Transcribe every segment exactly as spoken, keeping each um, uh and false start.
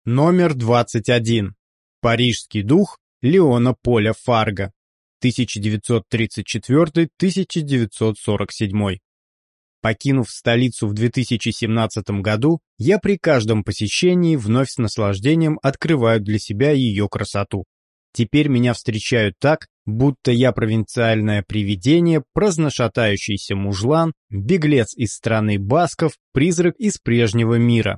Номер двадцать один. Парижский дух Леона Поля Фарго. тысяча девятьсот тридцать четвёртый — тысяча девятьсот сорок седьмой. Покинув столицу в две тысячи семнадцатом году, я при каждом посещении вновь с наслаждением открываю для себя ее красоту. Теперь меня встречают так, будто я провинциальное привидение, праздношатающийся мужлан, беглец из страны басков, призрак из прежнего мира.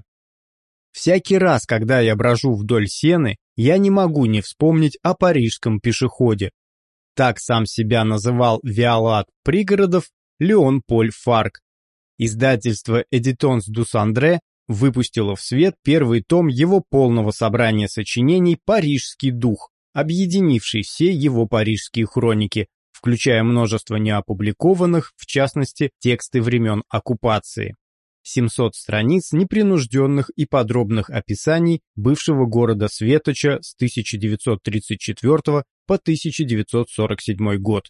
Всякий раз, когда я брожу вдоль Сены, я не могу не вспомнить о парижском пешеходе. Так сам себя называл Виолат пригородов Леон Поль Фарг. Издательство «Éditions du Cendré» выпустило в свет первый том его полного собрания сочинений «Парижский дух», объединивший все его парижские хроники, включая множество неопубликованных, в частности, тексты времен оккупации. семьсот страниц непринужденных и подробных описаний бывшего города Светоча с тысяча девятьсот тридцать четвёртого по тысяча девятьсот сорок седьмой год.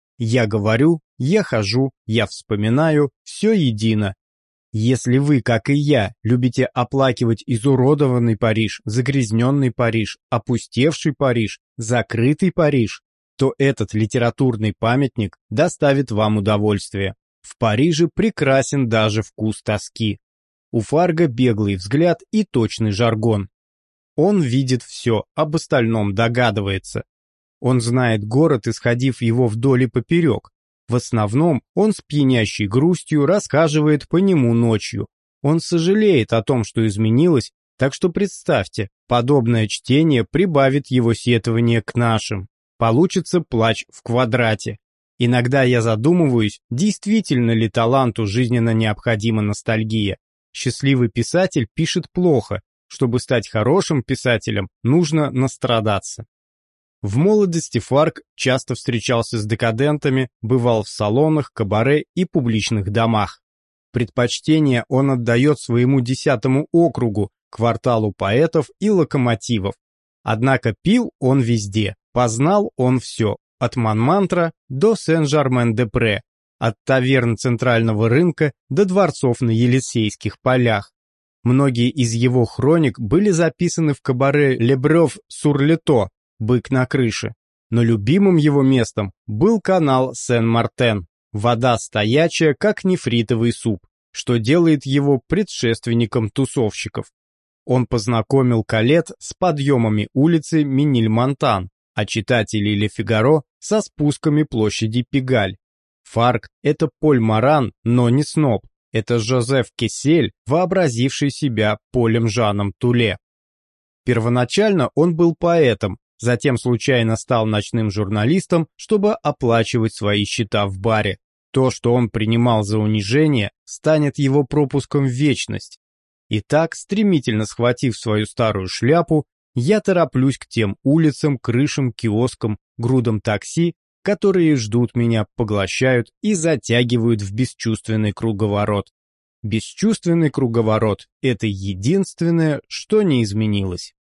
Я говорю, я хожу, я вспоминаю, все едино. Если вы, как и я, любите оплакивать изуродованный Париж, загрязненный Париж, опустевший Париж, закрытый Париж, то этот литературный памятник доставит вам удовольствие. В Париже прекрасен даже вкус тоски. У Фарго беглый взгляд и точный жаргон. Он видит все, об остальном догадывается. Он знает город, исходив его вдоль и поперек. В основном он с пьянящей грустью расхаживает по нему ночью. Он сожалеет о том, что изменилось, так что представьте, подобное чтение прибавит его сетование к нашим. Получится плач в квадрате. Иногда я задумываюсь, действительно ли таланту жизненно необходима ностальгия. Счастливый писатель пишет плохо. Чтобы стать хорошим писателем, нужно настрадаться. В молодости Фарг часто встречался с декадентами, бывал в салонах, кабаре и публичных домах. Предпочтение он отдает своему десятому округу, кварталу поэтов и локомотивов. Однако пил он везде, познал он все. От Монмартра до Сен-Жермен-де-Пре, от таверн Центрального рынка до дворцов на Елисейских полях. Многие из его хроник были записаны в кабаре «Le Breuve-sur-le-Toit» «Бык на крыше», но любимым его местом был канал Сен-Мартен, вода стоячая, как нефритовый суп, что делает его предшественником тусовщиков. Он познакомил Калет с подъемами улицы Минильмонтан, а читателей «Ле Фигаро» со спусками площади Пигаль. Фарг — это Поль Маран, но не сноб. Это Жозеф Кессель, вообразивший себя Полем Жаном Туле. Первоначально он был поэтом, затем случайно стал ночным журналистом, чтобы оплачивать свои счета в баре. То, что он принимал за унижение, станет его пропуском в вечность. Итак, стремительно схватив свою старую шляпу, я тороплюсь к тем улицам, крышам, киоскам, грудам такси, которые ждут меня, поглощают и затягивают в бесчувственный круговорот. Бесчувственный круговорот – это единственное, что не изменилось.